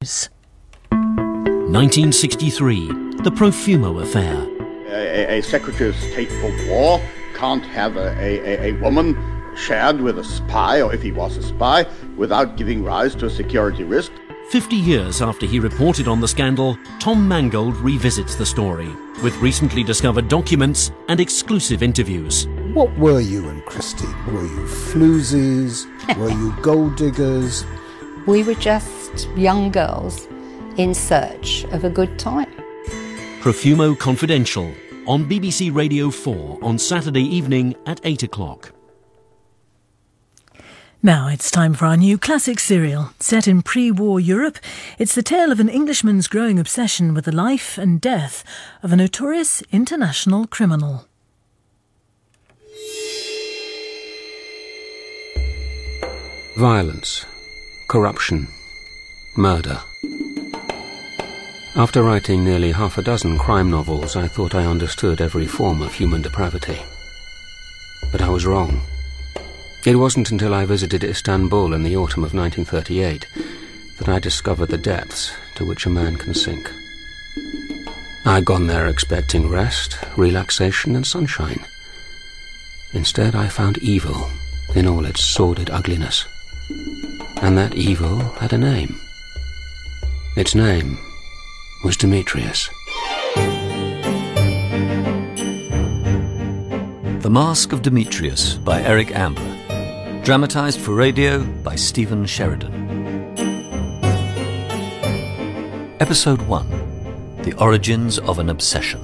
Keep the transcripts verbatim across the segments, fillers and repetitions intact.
nineteen sixty-three, the Profumo affair. A, a Secretary of State for War can't have a, a, a woman shared with a spy, or if he was a spy, without giving rise to a security risk. Fifty years after he reported on the scandal, Tom Mangold revisits the story with recently discovered documents and exclusive interviews. What were you and Christine? Were you floozies? Were you gold diggers? We were just young girls in search of a good time. Profumo Confidential on B B C Radio four on Saturday evening at eight o'clock. Now it's time for our new classic serial. Set in pre-war Europe, it's the tale of an Englishman's growing obsession with the life and death of a notorious international criminal. Violence, corruption, murder. After writing nearly half a dozen crime novels, I thought I understood every form of human depravity. But I was wrong. It wasn't until I visited Istanbul in the autumn of nineteen thirty-eight that I discovered the depths to which a man can sink. I'd gone there expecting rest, relaxation and sunshine. Instead, I found evil in all its sordid ugliness. And that evil had a name. Its name was Demetrius. The Mask of Demetrius by Eric Ambler. Dramatised for radio by Stephen Sheridan. Episode one. The Origins of an Obsession.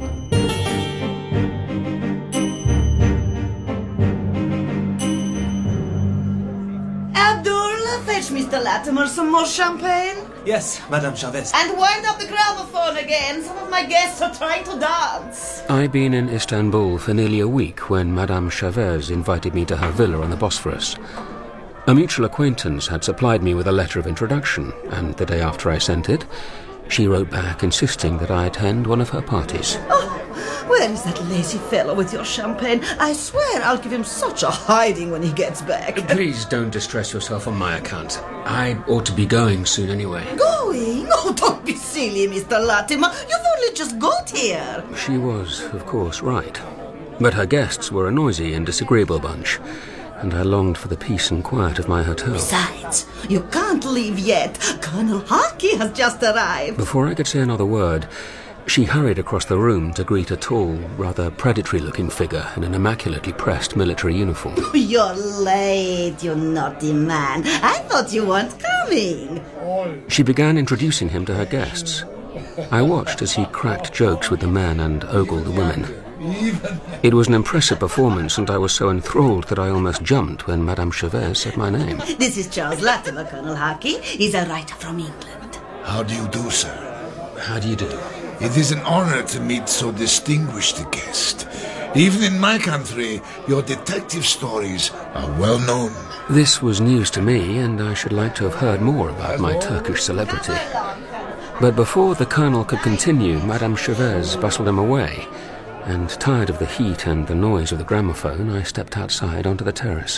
Abdul, fetch Mister Latimer some more champagne. Yes, Madame Chavez. And wind up the gramophone again. Some of my guests are trying to dance. I'd been in Istanbul for nearly a week when Madame Chavez invited me to her villa on the Bosphorus. A mutual acquaintance had supplied me with a letter of introduction, and the day after I sent it, she wrote back insisting that I attend one of her parties. Oh, where is that lazy fellow with your champagne? I swear I'll give him such a hiding when he gets back. Please don't distress yourself on my account. I ought to be going soon anyway. Going? Oh, don't be silly, Mister Latimer. You've only just got here. She was, of course, right. But her guests were a noisy and disagreeable bunch, and I longed for the peace and quiet of my hotel. Besides, you can't leave yet. Colonel Harkey has just arrived. Before I could say another word, she hurried across the room to greet a tall, rather predatory-looking figure in an immaculately pressed military uniform. You're late, you naughty man. I thought you weren't coming. She began introducing him to her guests. I watched as he cracked jokes with the men and ogled the women. It was an impressive performance, and I was so enthralled that I almost jumped when Madame Chavez said my name. This is Charles Latimer, Colonel Harkey. He's a writer from England. How do you do, sir? How do you do? It is an honor to meet so distinguished a guest. Even in my country, your detective stories are well known. This was news to me, and I should like to have heard more about my Turkish celebrity. But before the Colonel could continue, Madame Chavez bustled him away, and tired of the heat and the noise of the gramophone, I stepped outside onto the terrace.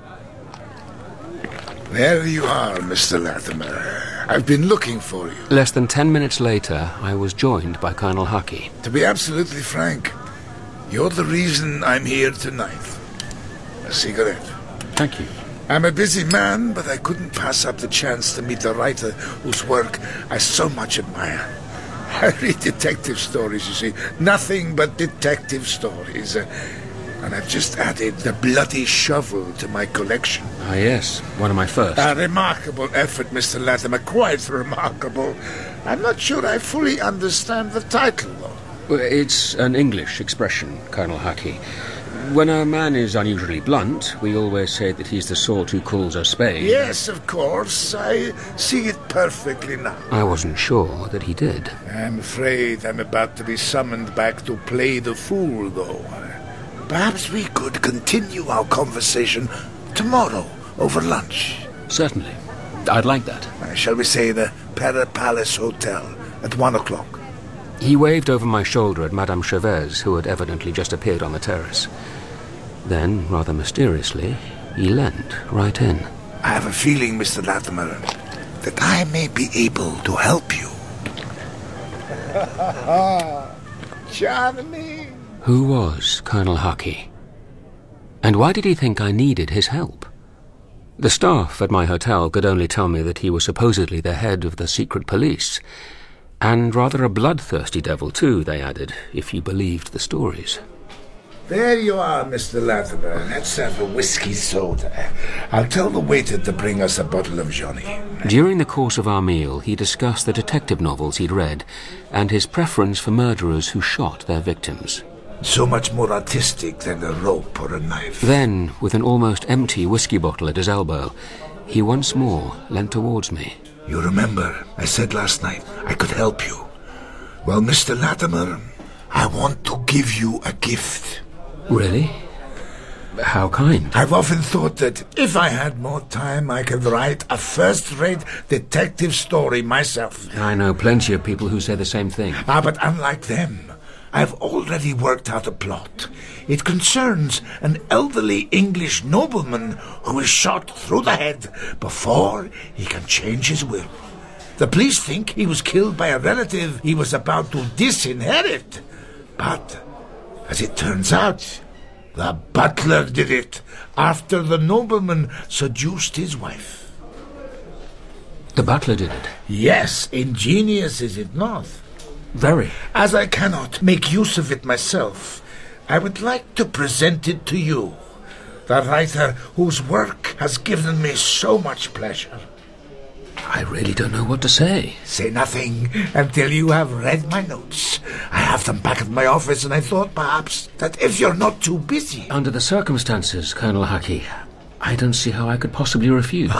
There you are, Mister Latimer. I've been looking for you. Less than ten minutes later, I was joined by Colonel Harkey. To be absolutely frank, you're the reason I'm here tonight. A cigarette. Thank you. I'm a busy man, but I couldn't pass up the chance to meet a writer whose work I so much admire. I read detective stories, you see. Nothing but detective stories. Uh, and I've just added The Bloody Shovel to my collection. Ah, yes. One of my first. A remarkable effort, Mister Latimer. Quite remarkable. I'm not sure I fully understand the title, though. Well, it's an English expression, Colonel Harkey. When a man is unusually blunt, we always say that he's the sort who calls a spade. Yes, of course. I see it perfectly now. I wasn't sure that he did. I'm afraid I'm about to be summoned back to play the fool, though. Perhaps we could continue our conversation tomorrow over lunch. Certainly. I'd like that. Uh, shall we say the Para Palace Hotel at one o'clock? He waved over my shoulder at Madame Chavez, who had evidently just appeared on the terrace. Then, rather mysteriously, he leant right in. I have a feeling, Mister Latimer, that I may be able to help you. Charming. Who was Colonel Harkey? And why did he think I needed his help? The staff at my hotel could only tell me that he was supposedly the head of the secret police, and rather a bloodthirsty devil too, they added, if you believed the stories. There you are, Mister Latimer. Let's have a whiskey soda. I'll tell the waiter to bring us a bottle of Johnny. During the course of our meal, he discussed the detective novels he'd read and his preference for murderers who shot their victims. So much more artistic than a rope or a knife. Then, with an almost empty whiskey bottle at his elbow, he once more leant towards me. You remember, I said last night I could help you. Well, Mister Latimer, I want to give you a gift. Really? How kind? I've often thought that if I had more time, I could write a first-rate detective story myself. I know plenty of people who say the same thing. Ah, but unlike them, I've already worked out a plot. It concerns an elderly English nobleman who is shot through the head before he can change his will. The police think he was killed by a relative he was about to disinherit. But, as it turns out, the butler did it after the nobleman seduced his wife. The butler did it? Yes, ingenious, is it not? Very. As I cannot make use of it myself, I would like to present it to you, the writer whose work has given me so much pleasure. I really don't know what to say. Say nothing until you have read my notes. I have them back at my office, and I thought perhaps that if you're not too busy... Under the circumstances, Colonel Harkey, I don't see how I could possibly refuse.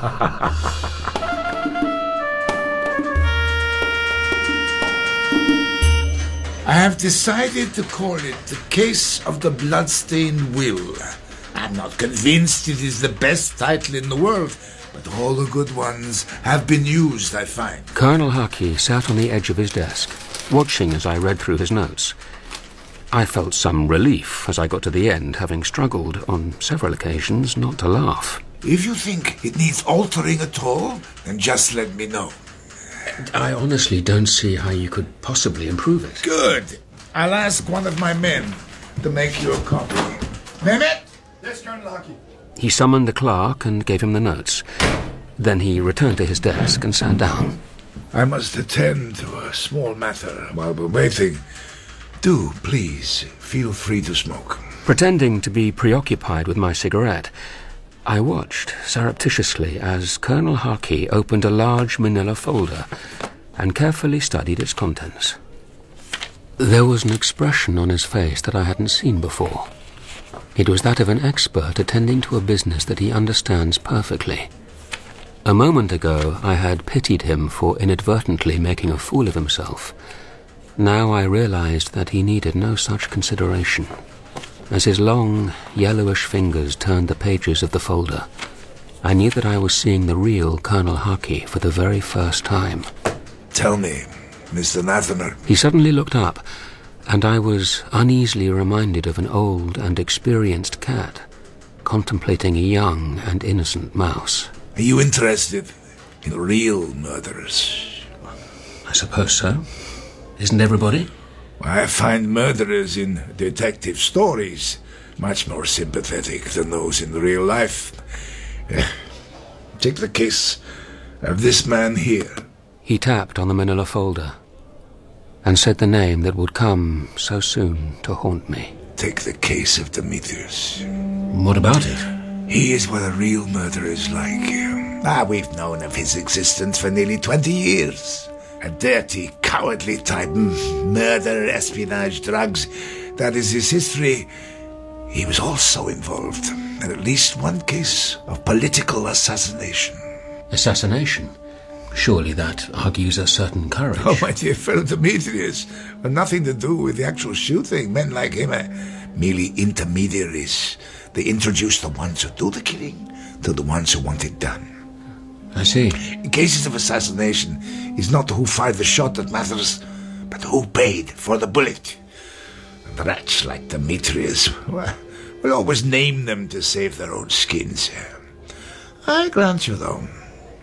I have decided to call it The Case of the Bloodstained Will. I'm not convinced it is the best title in the world, but all the good ones have been used, I find. Colonel Harkey sat on the edge of his desk, watching as I read through his notes. I felt some relief as I got to the end, having struggled on several occasions not to laugh. If you think it needs altering at all, then just let me know. I honestly don't see how you could possibly improve it. Good. I'll ask one of my men to make you a copy. Mehmet? Yes, Colonel Harkey. He summoned the clerk and gave him the notes. Then he returned to his desk and sat down. I must attend to a small matter while we're waiting. Do, please, feel free to smoke. Pretending to be preoccupied with my cigarette, I watched surreptitiously as Colonel Harkey opened a large manila folder and carefully studied its contents. There was an expression on his face that I hadn't seen before. It was that of an expert attending to a business that he understands perfectly. A moment ago, I had pitied him for inadvertently making a fool of himself. Now I realized that he needed no such consideration. As his long, yellowish fingers turned the pages of the folder, I knew that I was seeing the real Colonel Harkey for the very first time. Tell me, Mister Latimer. He suddenly looked up, and I was uneasily reminded of an old and experienced cat contemplating a young and innocent mouse. Are you interested in real murderers? I suppose so. Isn't everybody? I find murderers in detective stories much more sympathetic than those in real life. Uh, take the case of this man here. He tapped on the manila folder and said the name that would come so soon to haunt me. Take the case of Demetrius. What about it? He is what a real murderer is like. Ah, we've known of his existence for nearly twenty years. A dirty, cowardly type. Murder, espionage, drugs. That is his history. He was also involved in at least one case of political assassination. Assassination? Surely that argues a certain courage. Oh, my dear fellow Demetrius. Well, nothing to do with the actual shooting. Men like him are merely intermediaries. They introduce the ones who do the killing to the ones who want it done. I see. In cases of assassination, it's not who fired the shot that matters, but who paid for the bullet. And rats like Demetrius well, will always name them to save their own skins. I grant you, though,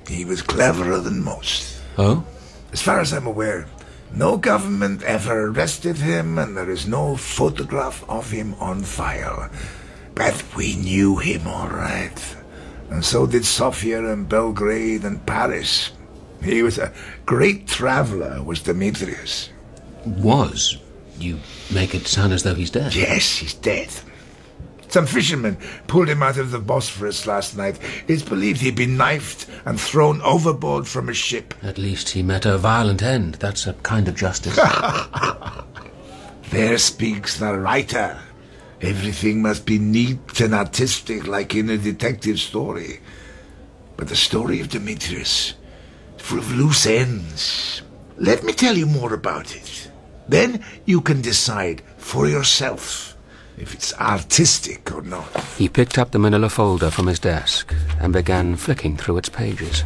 He was cleverer than most. Oh? As far as I'm aware, no government ever arrested him, and there is no photograph of him on file. But we knew him all right. And so did Sofia and Belgrade and Paris. He was a great traveller, was Demetrius. Was? You make it sound as though he's dead. Yes, he's dead. Some fishermen pulled him out of the Bosphorus last night. It's believed he'd been knifed and thrown overboard from a ship. At least he met a violent end. That's a kind of justice. There speaks the writer. Everything must be neat and artistic like in a detective story. But the story of Demetrius is full of loose ends. Let me tell you more about it. Then you can decide for yourself if it's artistic or not. He picked up the manila folder from his desk and began flicking through its pages.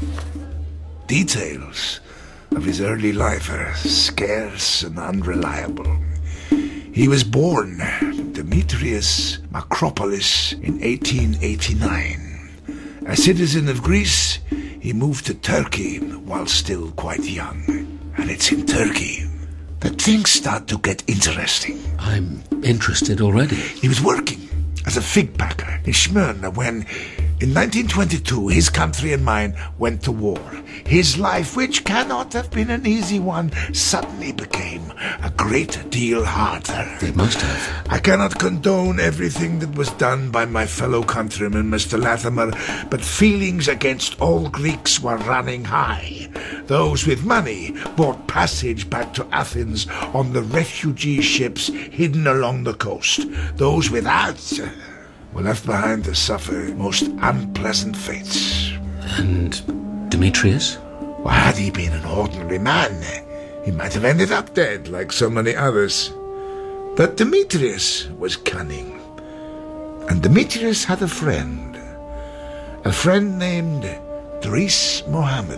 Details of his early life are scarce and unreliable. He was born Demetrius Macropolis in eighteen eighty-nine. A citizen of Greece, he moved to Turkey while still quite young. And it's in Turkey that things start to get interesting. I'm interested already. He was working as a fig packer in Smyrna when, in nineteen twenty-two, his country and mine went to war. His life, which cannot have been an easy one, suddenly became a great deal harder. It must have. I cannot condone everything that was done by my fellow countryman, Mister Latimer, but feelings against all Greeks were running high. Those with money bought passage back to Athens on the refugee ships hidden along the coast. Those without were left behind to suffer most unpleasant fates. And Demetrius? Well, had he been an ordinary man, he might have ended up dead like so many others. But Demetrius was cunning. And Demetrius had a friend. A friend named Dris Mohammed.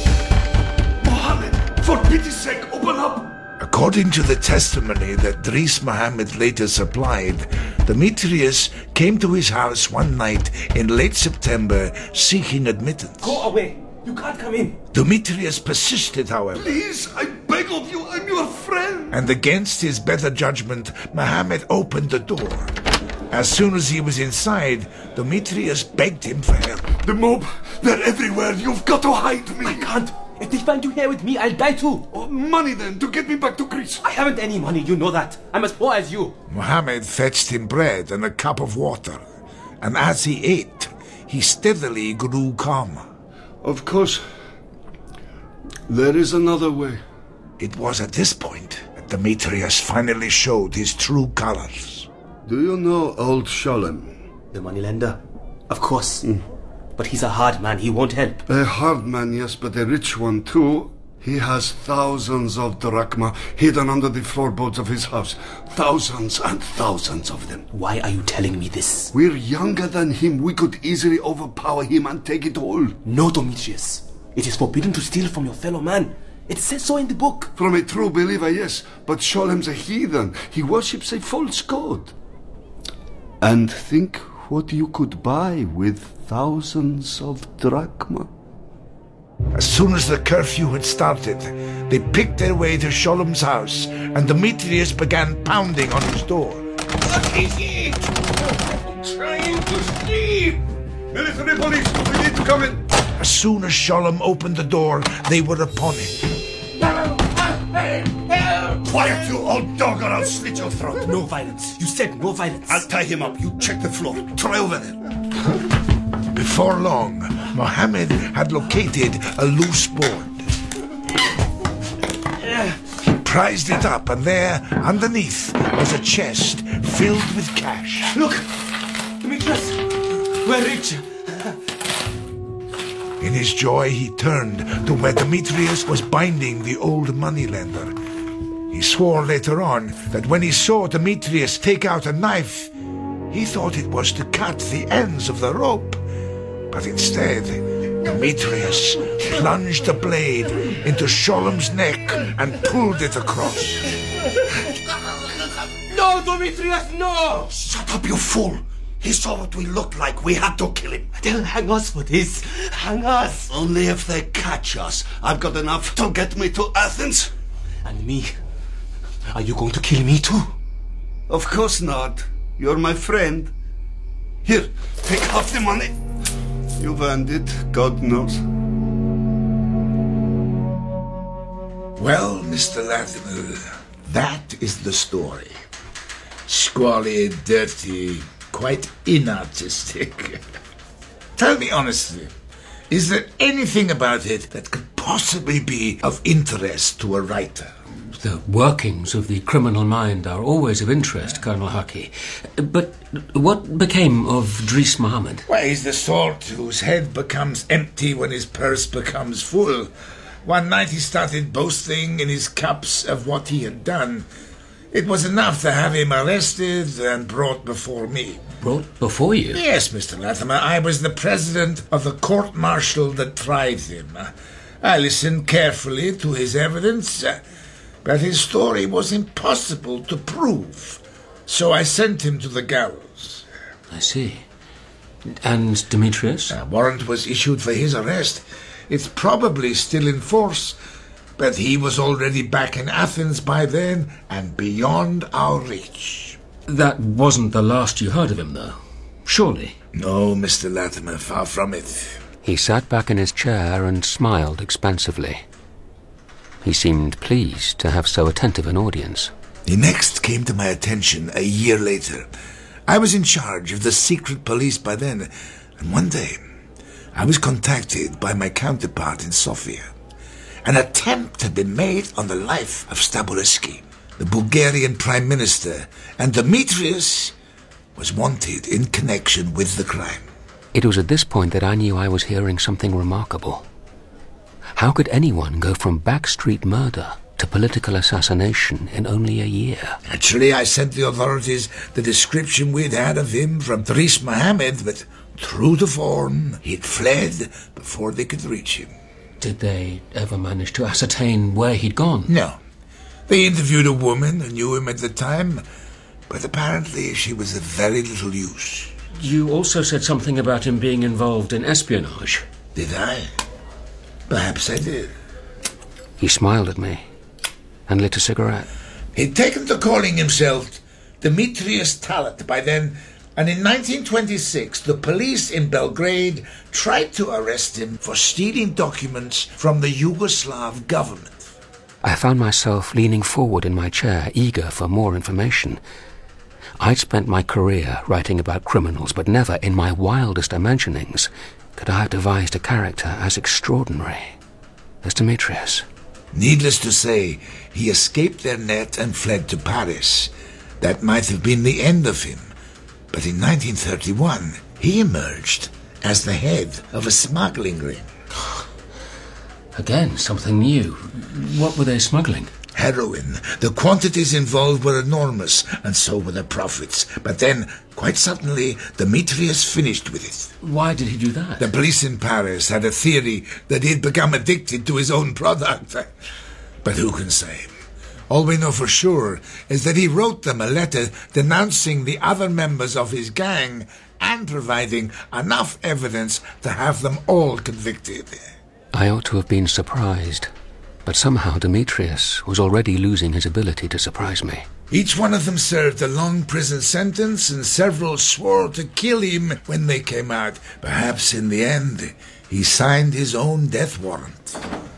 Mohammed, for pity's sake, open up! According to the testimony that Dris Mohammed later supplied, Demetrius came to his house one night in late September seeking admittance. Go away! You can't come in! Demetrius persisted, however. Please, I beg of you, I'm your friend! And against his better judgment, Mohammed opened the door. As soon as he was inside, Demetrius begged him for help. The mob, they're everywhere. You've got to hide me. I can't. If they find you here with me, I'll die too. Oh, money then, to get me back to Greece. I haven't any money, you know that. I'm as poor as you. Mohammed fetched him bread and a cup of water. And as he ate, he steadily grew calmer. Of course. There is another way. It was at this point that Demetrius finally showed his true colors. Do you know old Sholem? The moneylender? Of course. Mm. But he's a hard man, he won't help. A hard man, yes, but a rich one too. He has thousands of drachma hidden under the floorboards of his house. Thousands and thousands of them. Why are you telling me this? We're younger than him. We could easily overpower him and take it all. No, Demetrius. It is forbidden to steal from your fellow man. It says so in the book. From a true believer, yes. But Sholem's a heathen. He worships a false god. And think what you could buy with thousands of drachma. As soon as the curfew had started, they picked their way to Sholem's house, and Demetrius began pounding on his door. What is it? I'm trying to sleep! Military police, we need to come in. As soon as Sholem opened the door, they were upon him. Quiet, you old dog, or I'll slit your throat. No violence. You said no violence. I'll tie him up. You check the floor. Try over there. Before long, Mohammed had located a loose board. He prized it up, and there, underneath, was a chest filled with cash. Look! Demetrius! We're rich! In his joy, he turned to where Demetrius was binding the old moneylender. He swore later on that when he saw Demetrius take out a knife, he thought it was to cut the ends of the rope. But instead, Demetrius plunged the blade into Sholem's neck and pulled it across. No, Demetrius, no! Shut up, you fool! He saw what we looked like. We had to kill him. They'll hang us for this. Hang us. Only if they catch us. I've got enough to get me to Athens. And me? Are you going to kill me too? Of course not. You're my friend. Here, take half the money. You've earned it, God knows. Well, Mister Latimer, that is the story. Squally, dirty, quite inartistic. Tell me honestly, is there anything about it that could possibly be of interest to a writer? The workings of the criminal mind are always of interest, Colonel Haki. But what became of Dries Mohammed? Well, he's the sort whose head becomes empty when his purse becomes full. One night he started boasting in his cups of what he had done. It was enough to have him arrested and brought before me. Brought before you? Yes, Mister Latimer. I was the president of the court-martial that tried him. I listened carefully to his evidence, but his story was impossible to prove. So I sent him to the gallows. I see. And Demetrius? A warrant was issued for his arrest. It's probably still in force, but he was already back in Athens by then and beyond our reach. That wasn't the last you heard of him, though. Surely? No, Mister Latimer, far from it. He sat back in his chair and smiled expansively. He seemed pleased to have so attentive an audience. He next came to my attention a year later. I was in charge of the secret police by then, and one day I was contacted by my counterpart in Sofia. An attempt had been made on the life of Stabulescu, the Bulgarian prime minister, and Demetrius was wanted in connection with the crime. It was at this point that I knew I was hearing something remarkable. How could anyone go from backstreet murder to political assassination in only a year? Naturally, I sent the authorities the description we'd had of him from Dries Mohammed, but true to form, he'd fled before they could reach him. Did they ever manage to ascertain where he'd gone? No. They interviewed a woman who knew him at the time, but apparently she was of very little use. You also said something about him being involved in espionage. Did I? Perhaps I did. He smiled at me and lit a cigarette. He'd taken to calling himself Demetrius Talat by then, and in nineteen twenty-six the police in Belgrade tried to arrest him for stealing documents from the Yugoslav government. I found myself leaning forward in my chair, eager for more information. I'd spent my career writing about criminals, but never in my wildest imaginings could I have devised a character as extraordinary as Demetrius. Needless to say, he escaped their net and fled to Paris. That might have been the end of him. But in nineteen thirty-one, he emerged as the head of a smuggling ring. Again, something new. What were they smuggling? Heroin. The quantities involved were enormous, and so were the profits. But then, quite suddenly, Demetrius finished with it. Why did he do that? The police in Paris had a theory that he'd become addicted to his own product. But who can say? All we know for sure is that he wrote them a letter denouncing the other members of his gang and providing enough evidence to have them all convicted. I ought to have been surprised, but somehow Demetrius was already losing his ability to surprise me. Each one of them served a long prison sentence, and several swore to kill him when they came out. Perhaps in the end, he signed his own death warrant.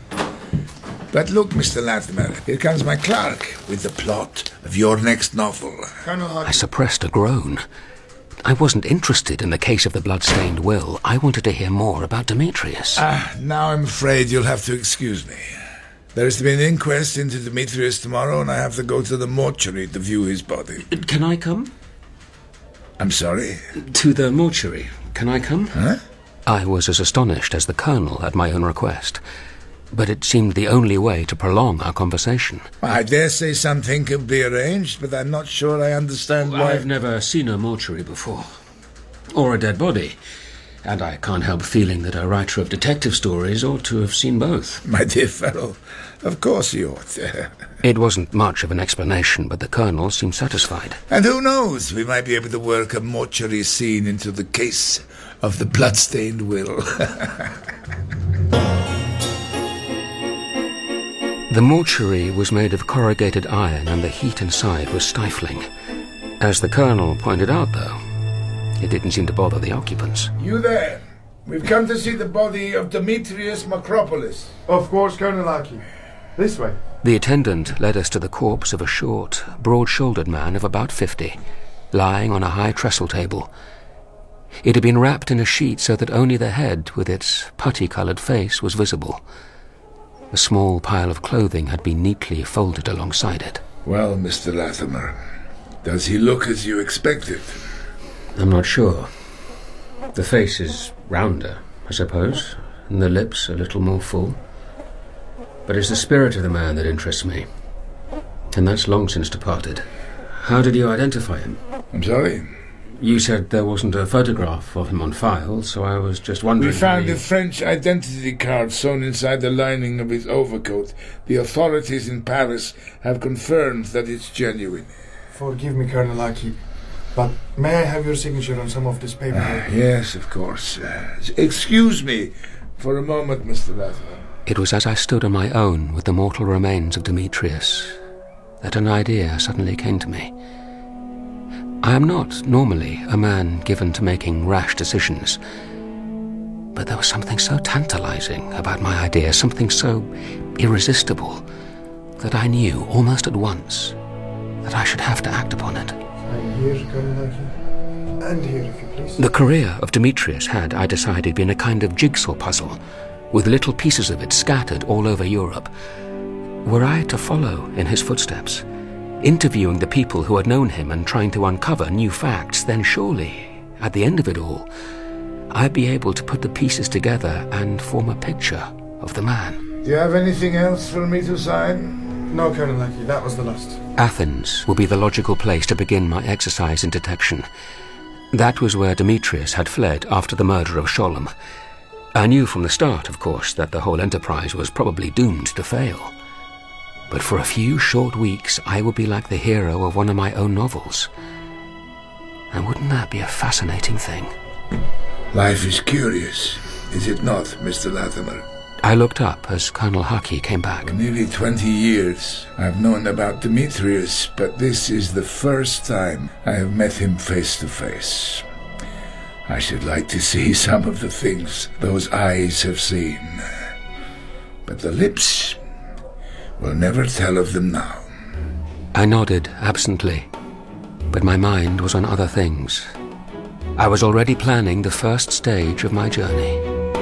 But look, Mister Latimer, here comes my clerk with the plot of your next novel. I suppressed a groan. I wasn't interested in the case of the blood-stained will. I wanted to hear more about Demetrius. Ah, now I'm afraid you'll have to excuse me. There is to be an inquest into Demetrius tomorrow, and I have to go to the mortuary to view his body. Can I come? I'm sorry? To the mortuary. Can I come? Huh? I was as astonished as the Colonel at my own request, but it seemed the only way to prolong our conversation. I dare say something could be arranged, but I'm not sure I understand why... I've never seen a mortuary before, or a dead body, and I can't help feeling that a writer of detective stories ought to have seen both. My dear fellow, Of course you ought. It wasn't much of an explanation, but the Colonel seemed satisfied. And who knows, we might be able to work a mortuary scene into the case of the bloodstained will. The mortuary was made of corrugated iron, and the heat inside was stifling. As the Colonel pointed out, though, it didn't seem to bother the occupants. You there? We've come to see the body of Demetrius Macropolis. Of course, Colonel Aki. This way. The attendant led us to the corpse of a short, broad-shouldered man of about fifty, lying on a high trestle table. It had been wrapped in a sheet so that only the head, with its putty-coloured face, was visible. A small pile of clothing had been neatly folded alongside it. Well, Mister Latimer, does he look as you expected? I'm not sure. The face is rounder, I suppose, and the lips a little more full. But it's the spirit of the man that interests me, and that's long since departed. How did you identify him? I'm sorry? You said there wasn't a photograph of him on file, so I was just wondering... We found you... a French identity card sewn inside the lining of his overcoat. The authorities in Paris have confirmed that it's genuine. Forgive me, Colonel Aki, but may I have your signature on some of this paper? Uh, yes, of course. Uh, excuse me for a moment, Mister Latimer. It was as I stood on my own with the mortal remains of Demetrius that an idea suddenly came to me. I am not normally a man given to making rash decisions, but there was something so tantalizing about my idea, something so irresistible, that I knew almost at once that I should have to act upon it. I'm here, Colonel Aki, and here, if you please. The career of Demetrius had, I decided, been a kind of jigsaw puzzle, with little pieces of it scattered all over Europe. Were I to follow in his footsteps, interviewing the people who had known him and trying to uncover new facts, then surely, at the end of it all, I'd be able to put the pieces together and form a picture of the man. Do you have anything else for me to sign? No, Colonel Aki, that was the last. Athens would be the logical place to begin my exercise in detection. That was where Demetrius had fled after the murder of Sholem. I knew from the start, of course, that the whole enterprise was probably doomed to fail. But for a few short weeks, I would be like the hero of one of my own novels. And wouldn't that be a fascinating thing? Life is curious, is it not, Mister Latimer? I looked up as Colonel Haki came back. For nearly twenty years, I've known about Demetrius, but this is the first time I have met him face to face. I should like to see some of the things those eyes have seen. But the lips will never tell of them now. I nodded absently, but my mind was on other things. I was already planning the first stage of my journey.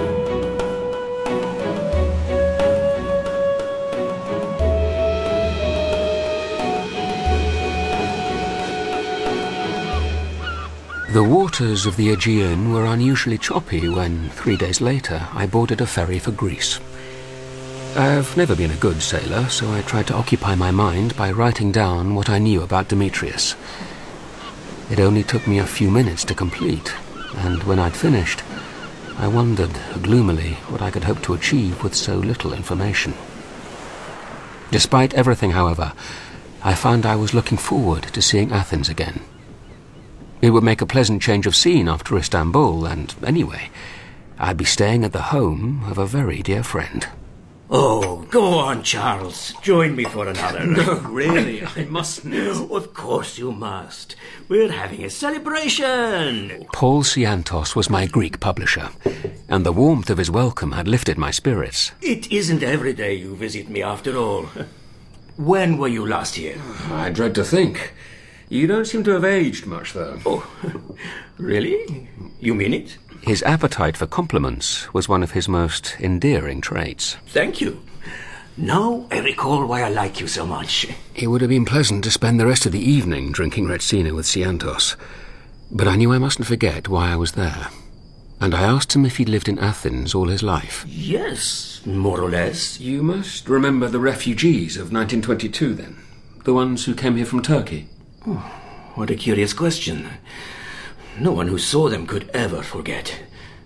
The waters of the Aegean were unusually choppy when, three days later, I boarded a ferry for Greece. I've never been a good sailor, so I tried to occupy my mind by writing down what I knew about Demetrius. It only took me a few minutes to complete, and when I'd finished, I wondered gloomily what I could hope to achieve with so little information. Despite everything, however, I found I was looking forward to seeing Athens again. It would make a pleasant change of scene after Istanbul, and anyway, I'd be staying at the home of a very dear friend. Oh, go on, Charles. Join me for another. No, really, I mustn't. Of course you must. We're having a celebration. Paul Siantos was my Greek publisher, and the warmth of his welcome had lifted my spirits. It isn't every day you visit me, after all. When were you last here? I dread to think. You don't seem to have aged much, though. Oh, really? You mean it? His appetite for compliments was one of his most endearing traits. Thank you. Now I recall why I like you so much. It would have been pleasant to spend the rest of the evening drinking Retsina with Siantos, but I knew I mustn't forget why I was there. And I asked him if he'd lived in Athens all his life. Yes, more or less. You must remember the refugees of nineteen twenty-two, then? The ones who came here from Turkey? Oh, what a curious question. No one who saw them could ever forget.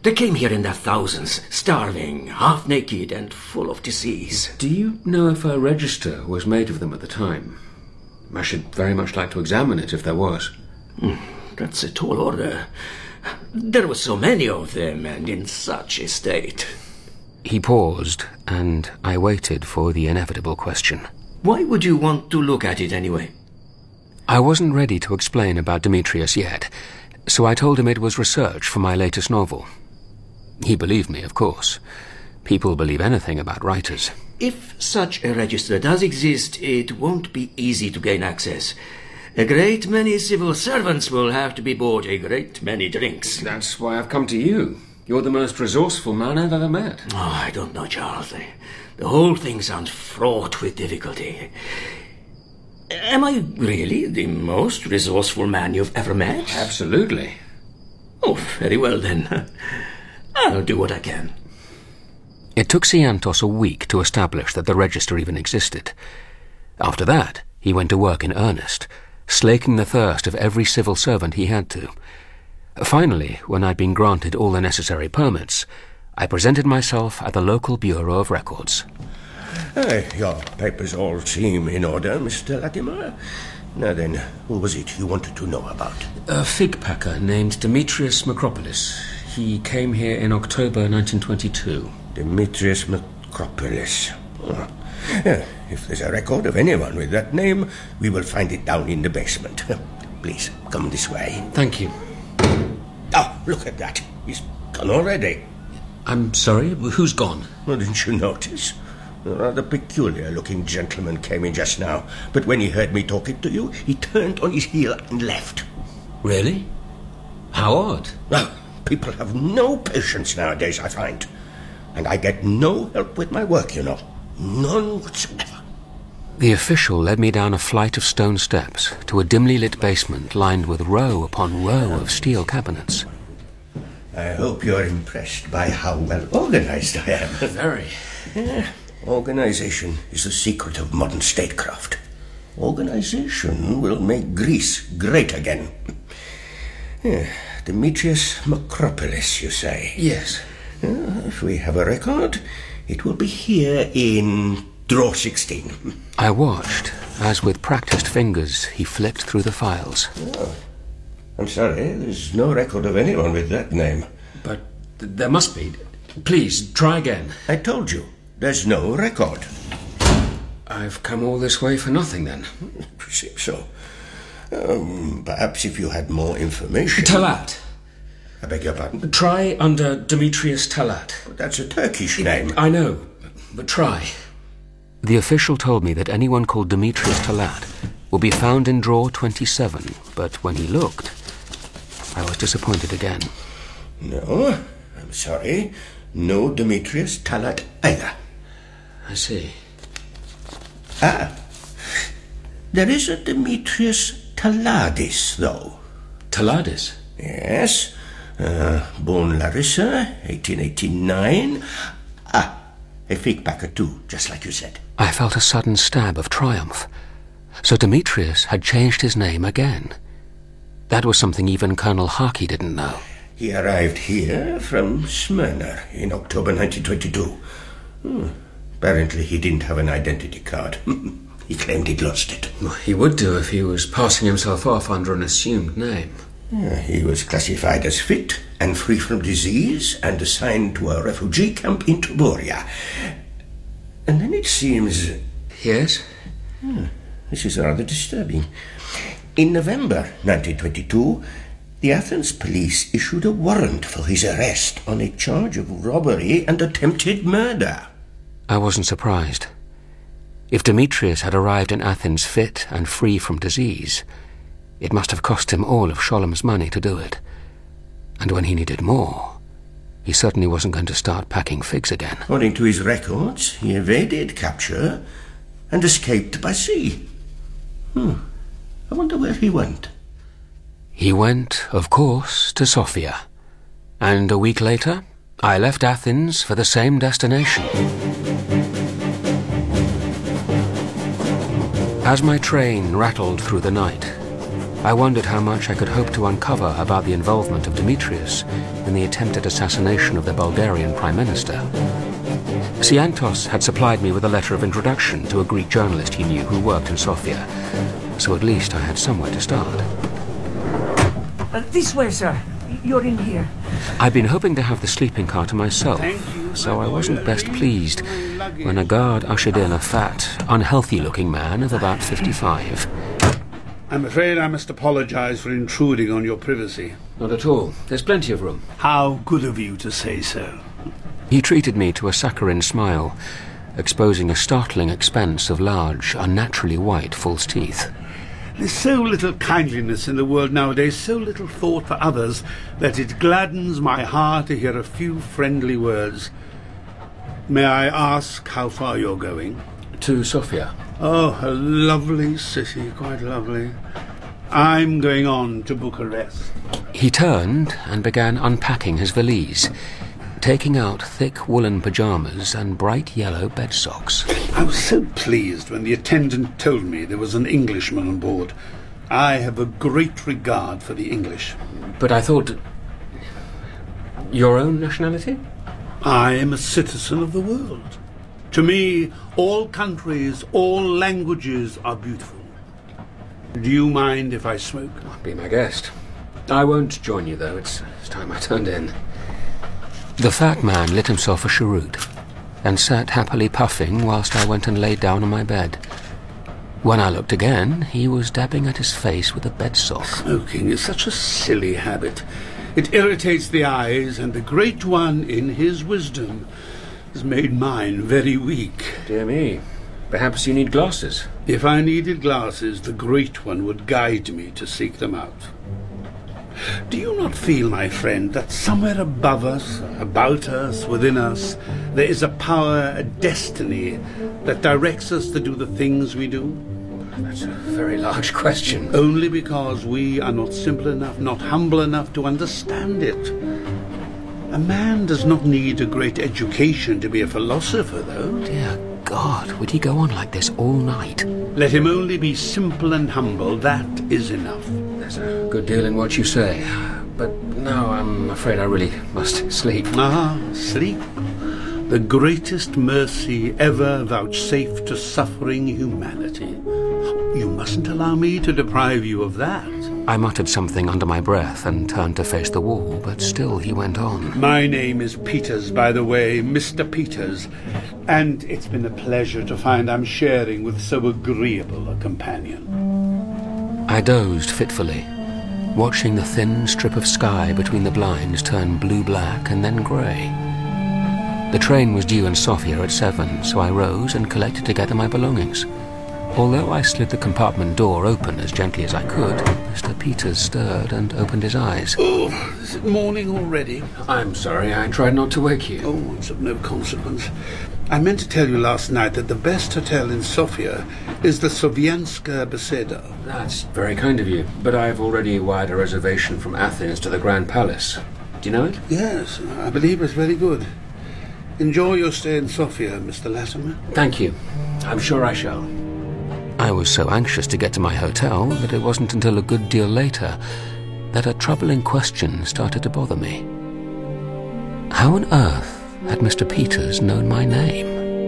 They came here in their thousands, starving, half-naked, and full of disease. Do you know if a register was made of them at the time? I should very much like to examine it if there was. Mm, that's a tall order. There were so many of them, and in such a state. He paused, and I waited for the inevitable question. Why would you want to look at it anyway? I wasn't ready to explain about Demetrius yet, so I told him it was research for my latest novel. He believed me, of course. People believe anything about writers. If such a register does exist, it won't be easy to gain access. A great many civil servants will have to be bought a great many drinks. That's why I've come to you. You're the most resourceful man I've ever met. Oh, I don't know, Charles. The whole thing sounds fraught with difficulty. Am I really the most resourceful man you've ever met? Absolutely. Oh, very well then. I'll do what I can. It took Siantos a week to establish that the register even existed. After that, he went to work in earnest, slaking the thirst of every civil servant he had to. Finally, when I'd been granted all the necessary permits, I presented myself at the local Bureau of Records. Hey, your papers all seem in order, Mister Latimer. Now then, who was it you wanted to know about? A fig packer named Demetrius Macropolis. He came here in October nineteen twenty-two. Demetrius Macropolis. Oh. Yeah, if there's a record of anyone with that name, we will find it down in the basement. Please, come this way. Thank you. Oh, look at that. He's gone already. I'm sorry, who's gone? Well, didn't you notice? A rather peculiar-looking gentleman came in just now, but when he heard me talking to you, he turned on his heel and left. Really? How odd. Well, people have no patience nowadays, I find. And I get no help with my work, you know. None whatsoever. The official led me down a flight of stone steps to a dimly lit basement lined with row upon row of steel cabinets. I hope you're impressed by how well organized I am. Very. Yeah. Organization is the secret of modern statecraft. Organization will make Greece great again. Yeah. Demetrius Macropolis, you say? Yes. Uh, if we have a record, it will be here in drawer sixteen. I watched as with practiced fingers he flicked through the files. Oh, I'm sorry, there's no record of anyone with that name. But th- there must be. Please, try again. I told you, there's no record. I've come all this way for nothing, then. Seems so. Um, perhaps if you had more information... Talat. I beg your pardon? Try under Demetrius Talat. But that's a Turkish name. I know, but try. The official told me that anyone called Demetrius Talat will be found in drawer twenty-seven, but when he looked, I was disappointed again. No, I'm sorry. No Demetrius Talat either. I see. Ah, there is a Demetrius Taladis, though. Taladis? Yes. Uh, born Larissa, eighteen eighty-nine. Ah, a fig packer too, just like you said. I felt a sudden stab of triumph. So Demetrius had changed his name again. That was something even Colonel Harkey didn't know. He arrived here from Smyrna in October nineteen twenty-two. Hmm. Apparently he didn't have an identity card. He claimed he'd lost it. Well, he would do if he was passing himself off under an assumed name. Yeah, he was classified as fit and free from disease and assigned to a refugee camp in Tuboria. And then it seems... Yes? Hmm, this is rather disturbing. In November nineteen twenty-two, the Athens police issued a warrant for his arrest on a charge of robbery and attempted murder. I wasn't surprised. If Demetrius had arrived in Athens fit and free from disease, it must have cost him all of Sholom's money to do it. And when he needed more, he certainly wasn't going to start packing figs again. According to his records, he evaded capture and escaped by sea. Hmm. I wonder where he went. He went, of course, to Sofia. And a week later, I left Athens for the same destination. As my train rattled through the night, I wondered how much I could hope to uncover about the involvement of Demetrius in the attempted assassination of the Bulgarian Prime Minister. Siantos had supplied me with a letter of introduction to a Greek journalist he knew who worked in Sofia, so at least I had somewhere to start. Uh, this way, sir. You're in here. I'd been hoping to have the sleeping car to myself, so I wasn't best pleased when a guard ushered in a fat, unhealthy-looking man of about fifty-five. I'm afraid I must apologize for intruding on your privacy. Not at all. There's plenty of room. How good of you to say so. He treated me to a saccharine smile, exposing a startling expanse of large, unnaturally white false teeth. There's so little kindliness in the world nowadays, so little thought for others, that it gladdens my heart to hear a few friendly words. May I ask how far you're going? To Sofia. Oh, a lovely city, quite lovely. I'm going on to Bucharest. He turned and began unpacking his valise, taking out thick woolen pyjamas and bright yellow bed socks. I was so pleased when the attendant told me there was an Englishman on board. I have a great regard for the English. But I thought... Your own nationality? I am a citizen of the world. To me, all countries, all languages are beautiful. Do you mind if I smoke? Be my guest. I won't join you, though. It's, it's time I turned in. The fat man lit himself a cheroot and sat happily puffing whilst I went and lay down on my bed. When I looked again, he was dabbing at his face with a bed sock. Smoking is such a silly habit. It irritates the eyes, and the Great One, in his wisdom, has made mine very weak. Dear me. Perhaps you need glasses. If I needed glasses, the Great One would guide me to seek them out. Do you not feel, my friend, that somewhere above us, about us, within us, there is a power, a destiny, that directs us to do the things we do? That's a very large question. Only because we are not simple enough, not humble enough to understand it. A man does not need a great education to be a philosopher, though. Dear God, would he go on like this all night? Let him only be simple and humble, that is enough. There's a good deal in what you say, but now I'm afraid I really must sleep. Ah, sleep. The greatest mercy ever vouchsafed to suffering humanity. You mustn't allow me to deprive you of that. I muttered something under my breath and turned to face the wall, but still he went on. My name is Peters, by the way, Mister Peters, and it's been a pleasure to find I'm sharing with so agreeable a companion. I dozed fitfully, watching the thin strip of sky between the blinds turn blue-black and then grey. The train was due in Sofia at seven, so I rose and collected together my belongings. Although I slid the compartment door open as gently as I could, Mister Peters stirred and opened his eyes. Oh, is it morning already? I'm sorry, I tried not to wake you. Oh, it's of no consequence. I meant to tell you last night that the best hotel in Sofia is the Sovianska Beseda. That's very kind of you, but I've already wired a reservation from Athens to the Grand Palace. Do you know it? Yes, I believe it's very good. Enjoy your stay in Sofia, Mister Latimer. Thank you. I'm sure I shall. I was so anxious to get to my hotel that it wasn't until a good deal later that a troubling question started to bother me. How on earth had Mister Peters known my name?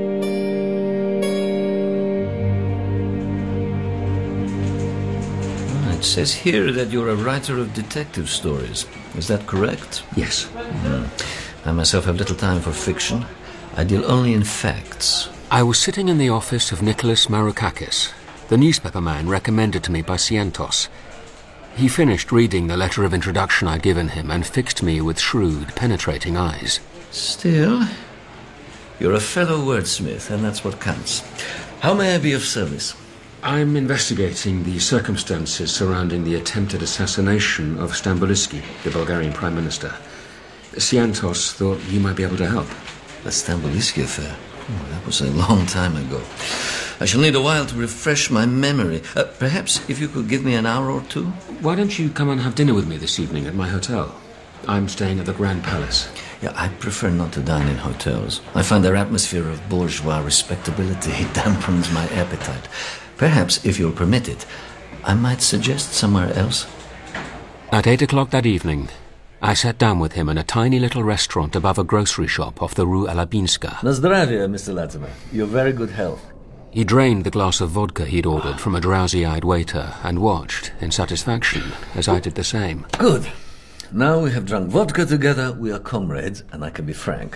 It says here that you're a writer of detective stories. Is that correct? Yes. Mm. I myself have little time for fiction. I deal only in facts. I was sitting in the office of Nicholas Maroukakis, the newspaper man recommended to me by Siantos. He finished reading the letter of introduction I'd given him and fixed me with shrewd, penetrating eyes. Still, you're a fellow wordsmith, and that's what counts. How may I be of service? I'm investigating the circumstances surrounding the attempted assassination of Stambolisky, the Bulgarian Prime Minister. Siantos thought you might be able to help. The Stambolisky affair? Oh, that was a long time ago. I shall need a while to refresh my memory. Uh, perhaps if you could give me an hour or two? Why don't you come and have dinner with me this evening at my hotel? I'm staying at the Grand Palace. Yeah, I prefer not to dine in hotels. I find their atmosphere of bourgeois respectability dampens my appetite. Perhaps, if you'll permit it, I might suggest somewhere else. At eight o'clock that evening, I sat down with him in a tiny little restaurant above a grocery shop off the Rue Alabinska. Na zdravie, Mister Latimer. You're very good health. He drained the glass of vodka he'd ordered from a drowsy-eyed waiter and watched, in satisfaction, as I did the same. Good. Now we have drunk vodka together, we are comrades, and I can be frank.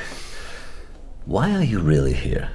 Why are you really here?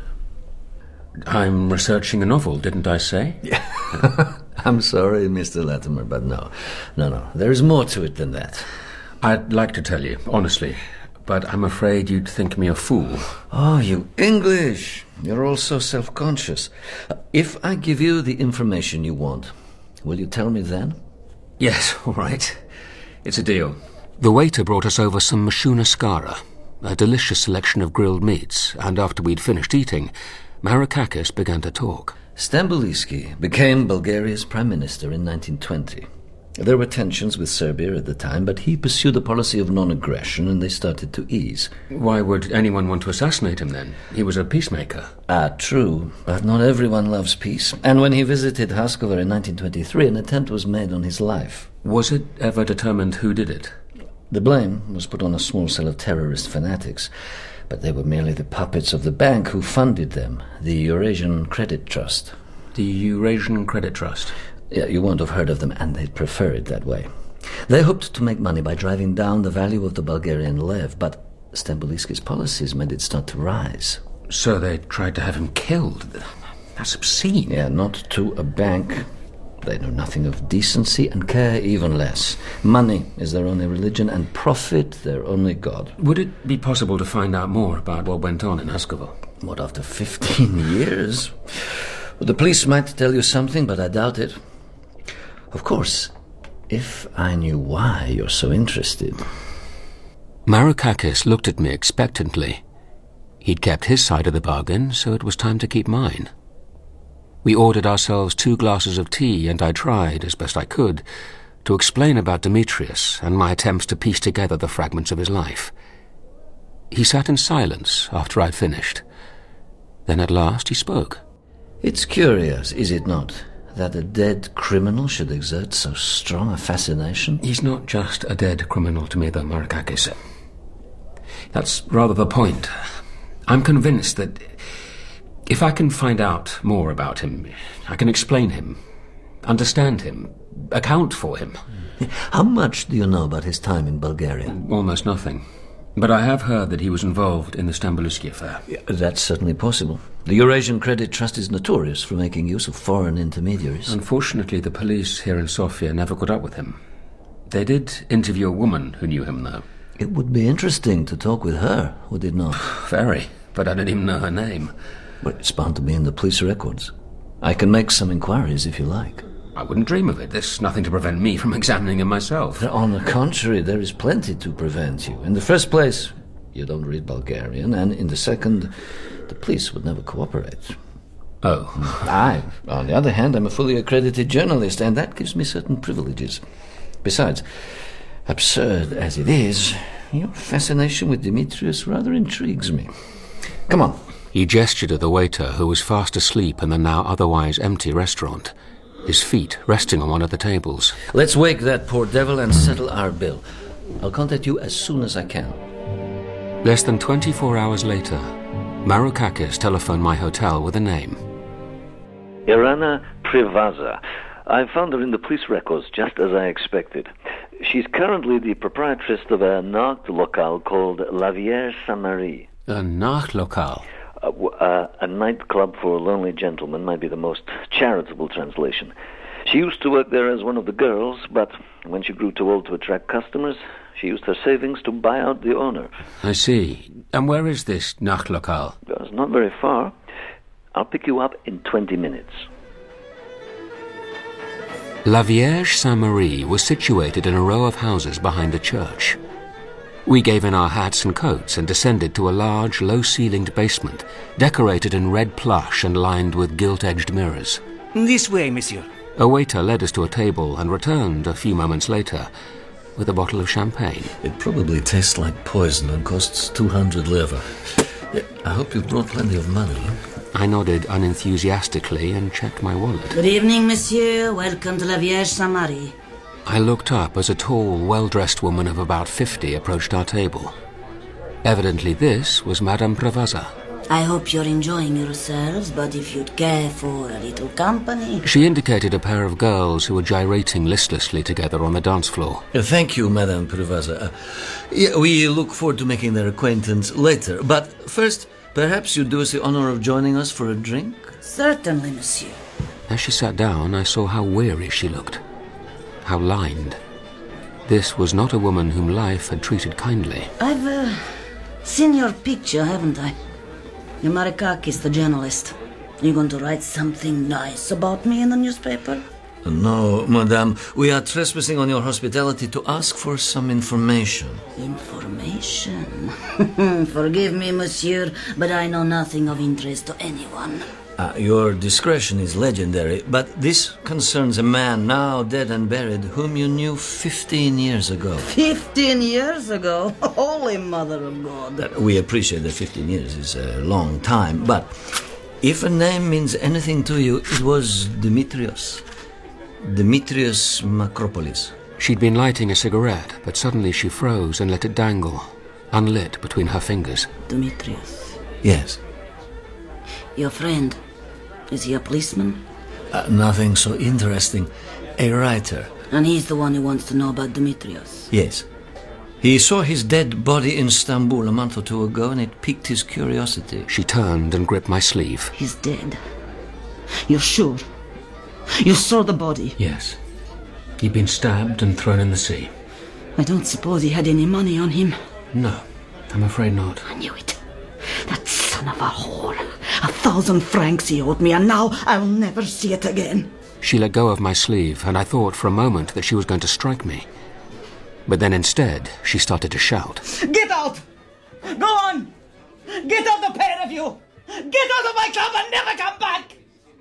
I'm researching a novel, didn't I say? Yeah. I'm sorry, Mister Latimer, but no. No, no. There is more to it than that. I'd like to tell you, honestly, but I'm afraid you'd think me a fool. Oh, you English! You're all so self-conscious. If I give you the information you want, will you tell me then? Yes, all right. It's a deal. The waiter brought us over some mashuna skara, a delicious selection of grilled meats, and after we'd finished eating, Marakakis began to talk. Stambolijski became Bulgaria's prime minister in nineteen twenty. There were tensions with Serbia at the time, but he pursued a policy of non-aggression and they started to ease. Why would anyone want to assassinate him then? He was a peacemaker. Ah, true, but not everyone loves peace. And when he visited Haskovo in nineteen twenty-three, an attempt was made on his life. Was it ever determined who did it? The blame was put on a small cell of terrorist fanatics, but they were merely the puppets of the bank who funded them, the Eurasian Credit Trust. The Eurasian Credit Trust? Yeah, you won't have heard of them, and they'd prefer it that way. They hoped to make money by driving down the value of the Bulgarian lev, but Stambolijski's policies made it start to rise. So they tried to have him killed? That's obscene. Yeah, not to a bank. They know nothing of decency and care even less. Money is their only religion, and profit their only god. Would it be possible to find out more about what went on in Haskovo? What, after fifteen years? Well, the police might tell you something, but I doubt it. Of course, if I knew why you're so interested. Marakakis looked at me expectantly. He'd kept his side of the bargain, so it was time to keep mine. We ordered ourselves two glasses of tea, and I tried, as best I could, to explain about Demetrius and my attempts to piece together the fragments of his life. He sat in silence after I'd finished. Then at last he spoke. It's curious, is it not, that a dead criminal should exert so strong a fascination? He's not just a dead criminal to me, though, Marakakis. That's rather the point. I'm convinced that if I can find out more about him, I can explain him, understand him, account for him. How much do you know about his time in Bulgaria? Almost nothing. But I have heard that he was involved in the Stambolijski affair. Yeah, that's certainly possible. The Eurasian Credit Trust is notorious for making use of foreign intermediaries. Unfortunately, the police here in Sofia never caught up with him. They did interview a woman who knew him, though. It would be interesting to talk with her, would it not? Very, but I didn't even know her name. Well, it's bound to be in the police records. I can make some inquiries if you like. I wouldn't dream of it. There's nothing to prevent me from examining him myself. On the contrary, there is plenty to prevent you. In the first place, you don't read Bulgarian, and in the second, the police would never cooperate. Oh. I, on the other hand, am a fully accredited journalist, and that gives me certain privileges. Besides, absurd as it is, your fascination with Demetrius rather intrigues me. Come on. He gestured at the waiter, who was fast asleep in the now otherwise empty restaurant, his feet resting on one of the tables. Let's wake that poor devil and settle our bill. I'll contact you as soon as I can. Less than twenty-four hours later, Marakakis telephoned my hotel with a name. Irana Privaza. I found her in the police records, just as I expected. She's currently the proprietress of a nacht locale called La Vierge Saint-Marie. A nacht locale? Uh, uh, a nightclub for lonely gentlemen might be the most charitable translation. She used to work there as one of the girls, but when she grew too old to attract customers, she used her savings to buy out the owner. I see. And where is this nacht locale? It's not very far. I'll pick you up in twenty minutes. La Vierge Saint-Marie was situated in a row of houses behind the church. We gave in our hats and coats and descended to a large, low-ceilinged basement, decorated in red plush and lined with gilt-edged mirrors. This way, monsieur. A waiter led us to a table and returned a few moments later with a bottle of champagne. It probably tastes like poison and costs two hundred leva. I hope you brought plenty of money. I nodded unenthusiastically and checked my wallet. Good evening, monsieur. Welcome to La Vierge Saint-Marie. I looked up as a tall, well-dressed woman of about fifty approached our table. Evidently this was Madame Prevasa. I hope you're enjoying yourselves, but if you'd care for a little company... She indicated a pair of girls who were gyrating listlessly together on the dance floor. Uh, thank you, Madame Prevasa. Uh, yeah, we look forward to making their acquaintance later. But first, perhaps you'd do us the honor of joining us for a drink? Certainly, monsieur. As she sat down, I saw how weary she looked. How lined. This was not a woman whom life had treated kindly. I've uh, seen your picture, haven't I? You're Marakakis, the journalist. Are you going to write something nice about me in the newspaper? No, madame. We are trespassing on your hospitality to ask for some information. Information? Forgive me, monsieur, but I know nothing of interest to anyone. Uh, your discretion is legendary, but this concerns a man now dead and buried whom you knew fifteen years ago. Fifteen years ago? Holy Mother of God. Uh, we appreciate that fifteen years is a long time, but if a name means anything to you, it was Dimitrios. Dimitrios Makropolis. She'd been lighting a cigarette, but suddenly she froze and let it dangle, unlit between her fingers. Dimitrios. Yes. Your friend. Is he a policeman? Uh, nothing so interesting. A writer. And he's the one who wants to know about Dimitrios? Yes. He saw his dead body in Istanbul a month or two ago, and it piqued his curiosity. She turned and gripped my sleeve. He's dead. You're sure? You saw the body? Yes. He'd been stabbed and thrown in the sea. I don't suppose he had any money on him? No, I'm afraid not. I knew it. That son of a whore. A thousand francs he owed me, and now I'll never see it again. She let go of my sleeve, and I thought for a moment that she was going to strike me. But then instead, she started to shout. Get out! Go on! Get out, the pair of you! Get out of my club and never come back!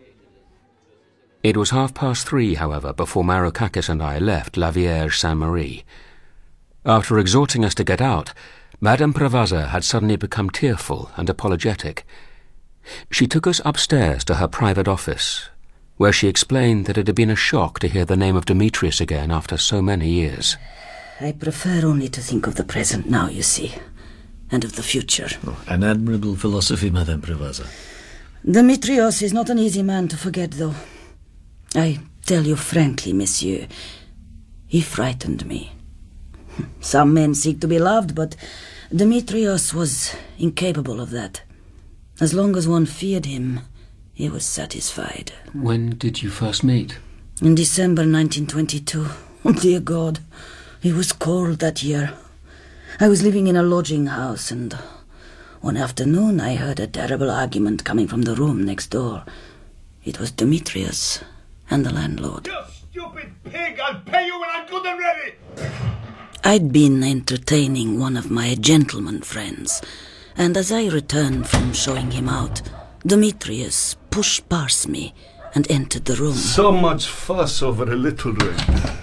It was half past three, however, before Marakakis and I left La Vierge Saint-Marie. After exhorting us to get out, Madame Prevasa had suddenly become tearful and apologetic. She took us upstairs to her private office, where she explained that it had been a shock to hear the name of Demetrius again after so many years. I prefer only to think of the present now, you see, and of the future. Oh, an admirable philosophy, Madame Prevasa. Demetrios is not an easy man to forget, though. I tell you frankly, monsieur, he frightened me. Some men seek to be loved, but Demetrios was incapable of that. As long as one feared him, he was satisfied. When did you first meet? In December nineteen twenty-two. Oh, dear God, it was cold that year. I was living in a lodging house, and one afternoon I heard a terrible argument coming from the room next door. It was Demetrius and the landlord. You stupid pig! I'll pay you when I'm good and ready! I'd been entertaining one of my gentleman friends, and as I returned from showing him out, Demetrius pushed past me and entered the room. So much fuss over a little drink.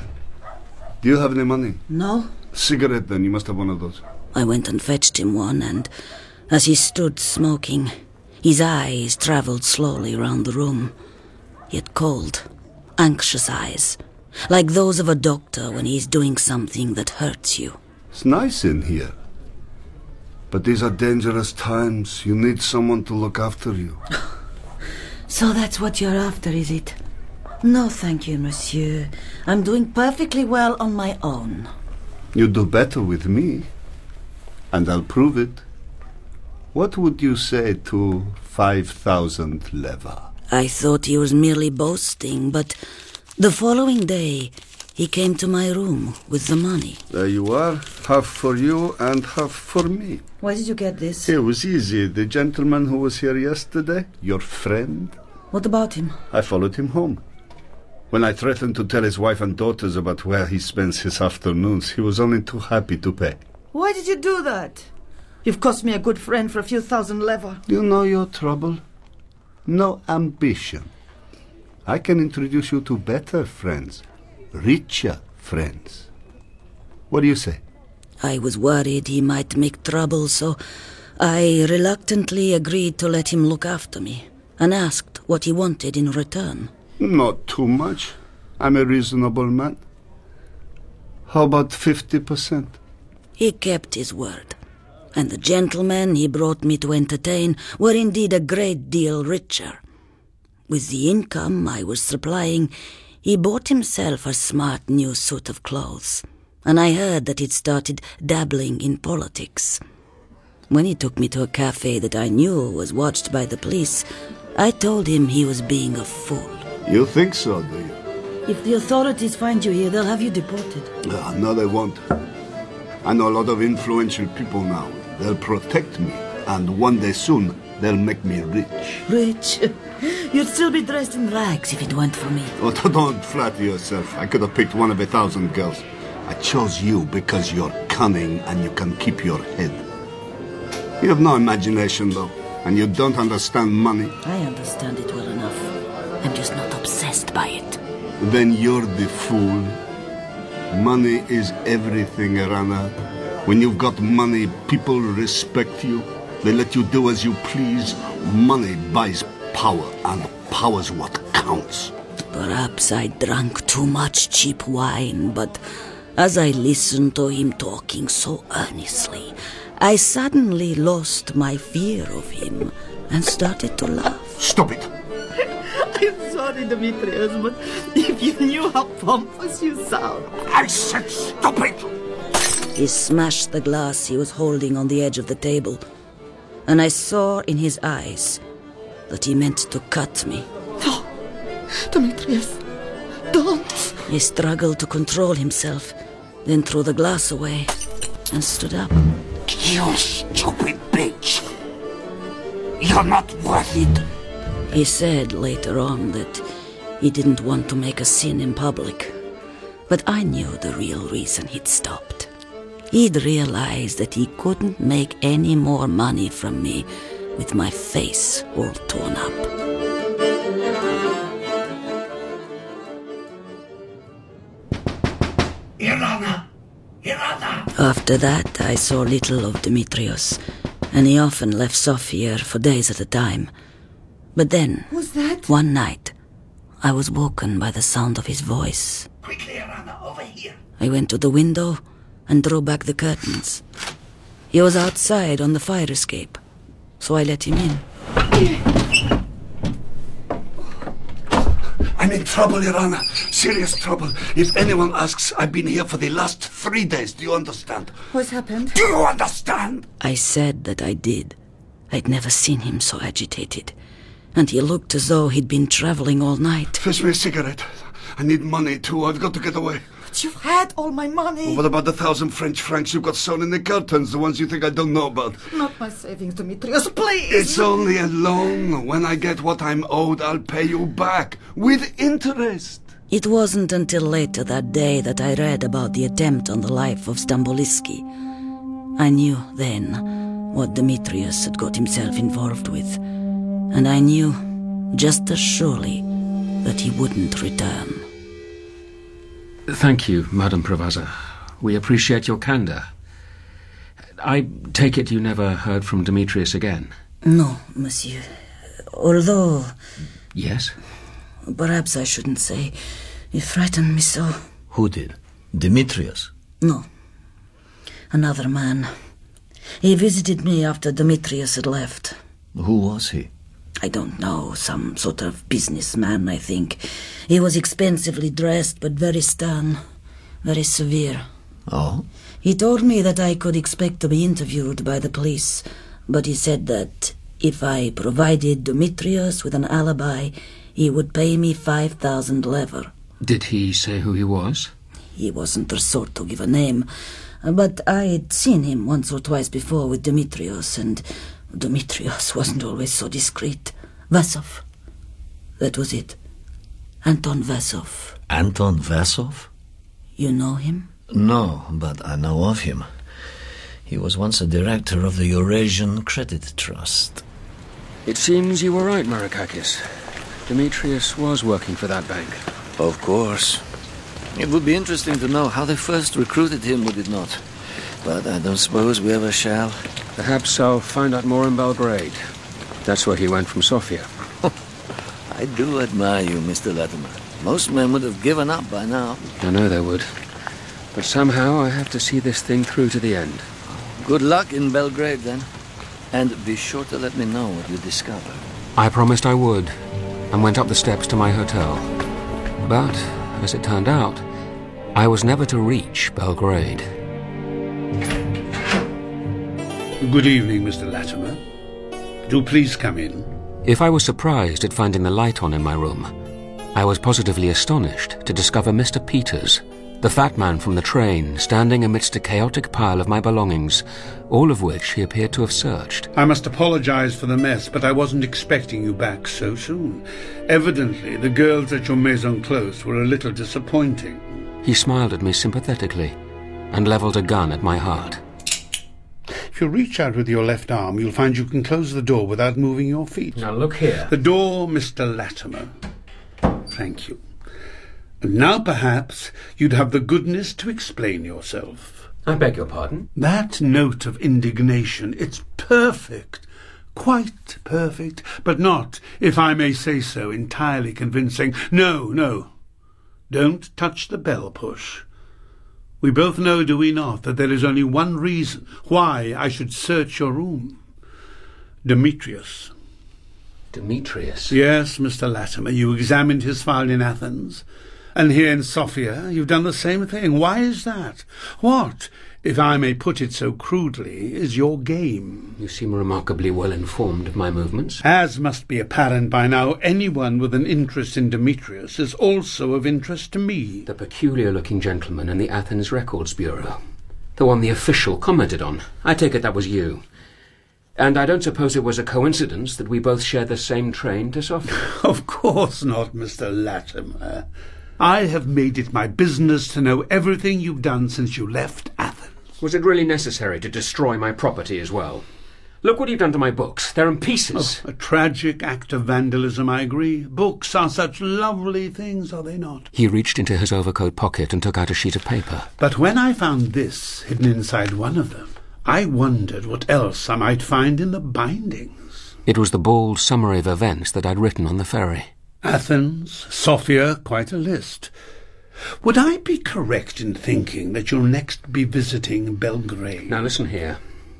Do you have any money? No. Cigarette, then. You must have one of those. I went and fetched him one, and as he stood smoking, his eyes travelled slowly round the room. Yet cold, anxious eyes, like those of a doctor when he's doing something that hurts you. It's nice in here. But these are dangerous times. You need someone to look after you. So that's what you're after, is it? No, thank you, monsieur. I'm doing perfectly well on my own. You do better with me, and I'll prove it. What would you say to five thousand leva? I thought he was merely boasting, but the following day he came to my room with the money. There you are, half for you and half for me. Why did you get this? It was easy. The gentleman who was here yesterday, your friend. What about him? I followed him home. When I threatened to tell his wife and daughters about where he spends his afternoons, he was only too happy to pay. Why did you do that? You've cost me a good friend for a few thousand leva. You know your trouble. No ambition. I can introduce you to better friends, richer friends. What do you say? I was worried he might make trouble, so I reluctantly agreed to let him look after me and asked what he wanted in return. Not too much. I'm a reasonable man. How about fifty percent? He kept his word, and the gentlemen he brought me to entertain were indeed a great deal richer. With the income I was supplying, he bought himself a smart new suit of clothes, and I heard that he'd started dabbling in politics. When he took me to a cafe that I knew was watched by the police, I told him he was being a fool. You think so, do you? If the authorities find you here, they'll have you deported. Ah, no, they won't. I know a lot of influential people now. They'll protect me, and one day soon, they'll make me rich. Rich? You'd still be dressed in rags if it weren't for me. Oh, don't flatter yourself. I could have picked one of a thousand girls. I chose you because you're cunning and you can keep your head. You have no imagination, though, and you don't understand money. I understand it well enough. I'm just not obsessed by it. Then you're the fool. Money is everything, Rana. When you've got money, people respect you. They let you do as you please. Money buys power, and power's what counts. Perhaps I drank too much cheap wine, but as I listened to him talking so earnestly, I suddenly lost my fear of him and started to laugh. Stop it! I'm sorry, Demetrius, but if you knew how pompous you sound. I said stop it! He smashed the glass he was holding on the edge of the table, and I saw in his eyes that he meant to cut me. No, Demetrius, don't. He struggled to control himself, then threw the glass away and stood up. You stupid bitch! You're not worth it! He said later on that he didn't want to make a scene in public, but I knew the real reason he'd stopped. He'd realized that he couldn't make any more money from me with my face all torn up. Irana! Irana! After that, I saw little of Demetrius, and he often left Sofia for days at a time. But then, Who's that? one night, I was woken by the sound of his voice. Quickly, Irana, over here! I went to the window and drew back the curtains. He was outside on the fire escape, so I let him in. I'm in trouble, Irana. Serious trouble. If anyone asks, I've been here for the last three days. Do you understand? What's happened? Do you understand? I said that I did. I'd never seen him so agitated, and he looked as though he'd been traveling all night. Fetch me a cigarette. I need money, too. I've got to get away. But you've had all my money. What about the thousand French francs you've got sewn in the curtains, the ones you think I don't know about? Not my savings, Demetrius, please. It's only a loan. When I get what I'm owed, I'll pay you back. With interest. It wasn't until later that day that I read about the attempt on the life of Stambolisky. I knew then what Demetrius had got himself involved with, and I knew just as surely that he wouldn't return. Thank you, Madame Pravaza. We appreciate your candour. I take it you never heard from Demetrius again? No, monsieur. Although... Yes? Perhaps I shouldn't say. It frightened me so. Who did? Demetrius? No. Another man. He visited me after Demetrius had left. Who was he? I don't know, some sort of businessman, I think. He was expensively dressed, but very stern, very severe. Oh? He told me that I could expect to be interviewed by the police, but he said that if I provided Demetrius with an alibi, he would pay me five thousand lever. Did he say who he was? He wasn't the sort to give a name, but I'd seen him once or twice before with Demetrius, and Demetrius wasn't always so discreet. Vasov. That was it. Anton Vasov. Anton Vasov? You know him? No, but I know of him. He was once a director of the Eurasian Credit Trust. It seems you were right, Marakakis. Demetrius was working for that bank. Of course. It would be interesting to know how they first recruited him, would it not? But I don't suppose we ever shall. Perhaps I'll find out more in Belgrade. That's where he went from Sofia. I do admire you, Mister Latimer. Most men would have given up by now. I know they would. But somehow I have to see this thing through to the end. Good luck in Belgrade, then. And be sure to let me know what you discover. I promised I would, and went up the steps to my hotel. But, as it turned out, I was never to reach Belgrade. Good evening, Mister Latimer. Do please come in. If I was surprised at finding the light on in my room, I was positively astonished to discover Mister Peters, the fat man from the train, standing amidst a chaotic pile of my belongings, all of which he appeared to have searched. I must apologize for the mess, but I wasn't expecting you back so soon. Evidently, the girls at your Maison Close were a little disappointing. He smiled at me sympathetically and levelled a gun at my heart. If you reach out with your left arm, you'll find you can close the door without moving your feet. Now look here. The door, Mister Latimer. Thank you. And now perhaps you'd have the goodness to explain yourself. I beg your pardon? That note of indignation, it's perfect. Quite perfect, but not, if I may say so, entirely convincing. No, no. Don't touch the bell push. We both know, do we not, that there is only one reason why I should search your room. Demetrius. Demetrius? Yes, Mister Latimer, you examined his file in Athens. And here in Sofia, you've done the same thing. Why is that? What, if I may put it so crudely, is your game? You seem remarkably well informed of my movements. As must be apparent by now, anyone with an interest in Demetrius is also of interest to me. The peculiar-looking gentleman in the Athens Records Bureau. The one the official commented on. I take it that was you. And I don't suppose it was a coincidence that we both shared the same train to Sofia? Of course not, Mister Latimer. I have made it my business to know everything you've done since you left Athens. Was it really necessary to destroy my property as well? Look what you've done to my books. They're in pieces. Oh, a tragic act of vandalism, I agree. Books are such lovely things, are they not? He reached into his overcoat pocket and took out a sheet of paper. But when I found this hidden inside one of them, I wondered what else I might find in the bindings. It was the bald summary of events that I'd written on the ferry. Athens, Sofia, quite a list. Would I be correct in thinking that you'll next be visiting Belgrade? Now listen here.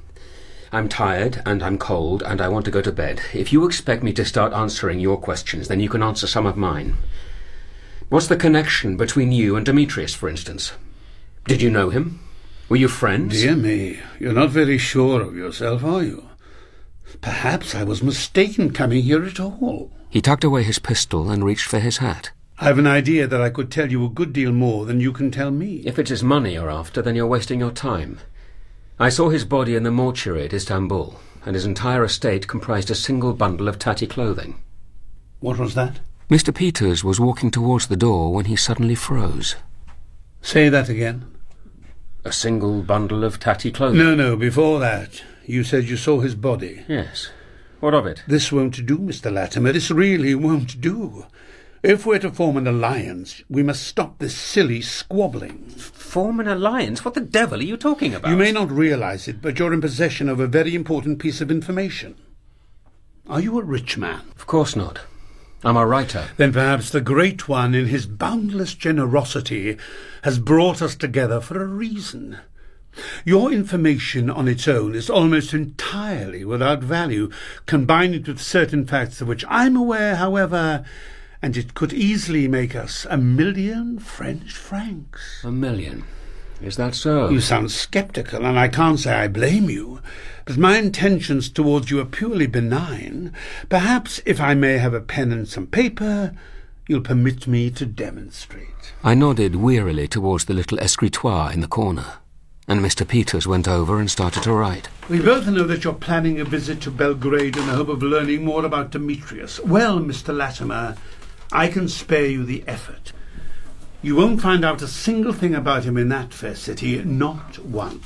I'm tired and I'm cold and I want to go to bed. If you expect me to start answering your questions, then you can answer some of mine. What's the connection between you and Demetrius, for instance? Did you know him? Were you friends? Dear me, you're not very sure of yourself, are you? Perhaps I was mistaken coming here at all. He tucked away his pistol and reached for his hat. I've an idea that I could tell you a good deal more than you can tell me. If it's his money you're after, then you're wasting your time. I saw his body in the mortuary at Istanbul, and his entire estate comprised a single bundle of tatty clothing. What was that? Mister Peters was walking towards the door when he suddenly froze. Say that again. A single bundle of tatty clothing? No, no, before that. You said you saw his body. Yes. What of it? This won't do, Mister Latimer. This really won't do. If we're to form an alliance, we must stop this silly squabbling. Form an alliance? What the devil are you talking about? You may not realize it, but you're in possession of a very important piece of information. Are you a rich man? Of course not. I'm a writer. Then perhaps the Great One, in his boundless generosity, has brought us together for a reason. Your information on its own is almost entirely without value. Combine it with certain facts of which I'm aware, however, and it could easily make us a million French francs. A million? Is that so? You sound sceptical, and I can't say I blame you. But my intentions towards you are purely benign. Perhaps, if I may have a pen and some paper, you'll permit me to demonstrate. I nodded wearily towards the little escritoire in the corner, and Mister Peters went over and started to write. We both know that you're planning a visit to Belgrade in the hope of learning more about Demetrius. Well, Mister Latimer, I can spare you the effort. You won't find out a single thing about him in that fair city, not one.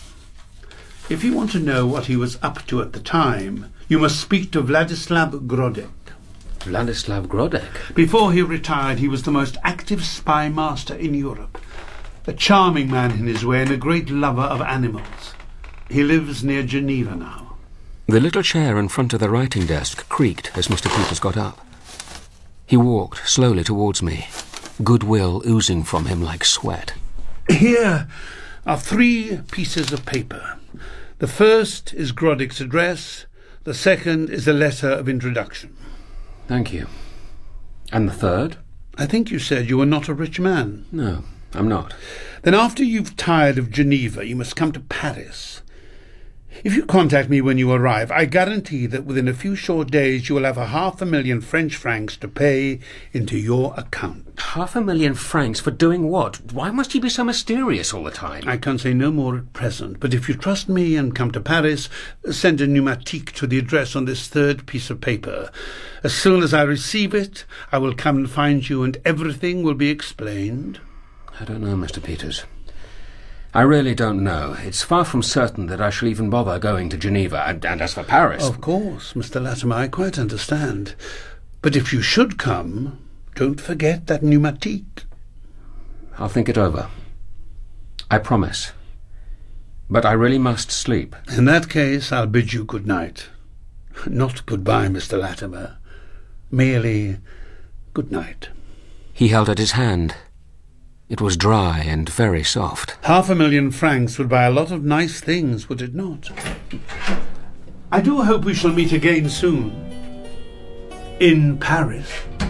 If you want to know what he was up to at the time, you must speak to Vladislav Grodek. Vladislav Grodek? Before he retired, he was the most active spy master in Europe. A charming man in his way and a great lover of animals. He lives near Geneva now. The little chair in front of the writing desk creaked as Mister Peters got up. He walked slowly towards me, goodwill oozing from him like sweat. Here are three pieces of paper. The first is Groddick's address. The second is a letter of introduction. Thank you. And the third? I think you said you were not a rich man. No, I'm not. Then after you've tired of Geneva, you must come to Paris. If you contact me when you arrive, I guarantee that within a few short days you will have a half a million French francs to pay into your account. Half a million francs for doing what? Why must he be so mysterious all the time? I can say no more at present, but if you trust me and come to Paris, send a pneumatique to the address on this third piece of paper. As soon as I receive it, I will come and find you and everything will be explained. I don't know, Mister Peters. I really don't know. It's far from certain that I shall even bother going to Geneva. And, and as for Paris... Of course, Mister Latimer, I quite understand. But if you should come, don't forget that pneumatique. I'll think it over. I promise. But I really must sleep. In that case, I'll bid you good night. Not goodbye, Mister Latimer. Merely good night. He held out his hand. It was dry and very soft. Half a million francs would buy a lot of nice things, would it not? I do hope we shall meet again soon. In Paris.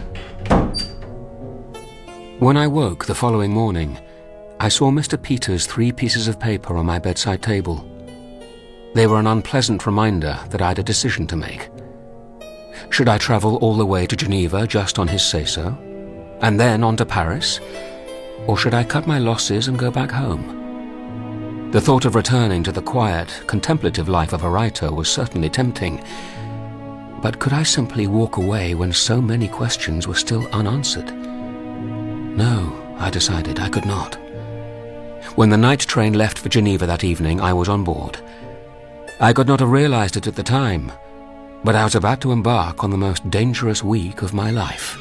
When I woke the following morning, I saw Mister Peters' three pieces of paper on my bedside table. They were an unpleasant reminder that I had a decision to make. Should I travel all the way to Geneva just on his say-so, and then on to Paris? Or should I cut my losses and go back home? The thought of returning to the quiet, contemplative life of a writer was certainly tempting. But could I simply walk away when so many questions were still unanswered? No, I decided I could not. When the night train left for Geneva that evening, I was on board. I could not have realized it at the time, but I was about to embark on the most dangerous week of my life.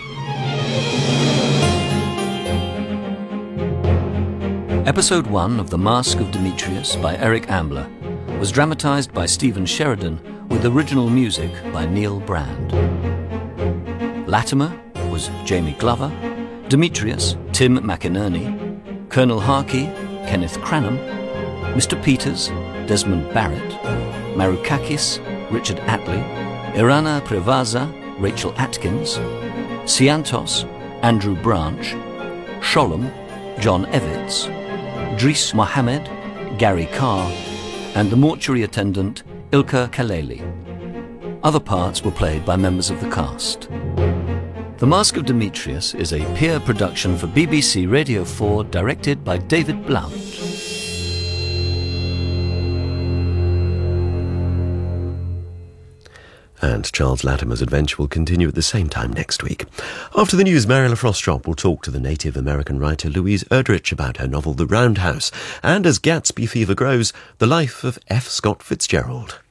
Episode one of The Mask of Demetrius by Eric Ambler was dramatised by Stephen Sheridan with original music by Neil Brand. Latimer was Jamie Glover, Demetrius, Tim McInerney, Colonel Harkey, Kenneth Cranham, Mister Peters, Desmond Barrett, Marukakis, Richard Atley, Irana Prevasa, Rachel Atkins, Siantos, Andrew Branch, Sholem, John Evitts, Dries Mohammed, Gary Carr, and the mortuary attendant Ilka Kaleli. Other parts were played by members of the cast. The Mask of Demetrius is a peer production for B B C Radio four, directed by David Blount. And Charles Latimer's adventure will continue at the same time next week. After the news, Mariella Frostrop will talk to the native American writer Louise Erdrich about her novel The Roundhouse, and as Gatsby fever grows, the life of F. Scott Fitzgerald.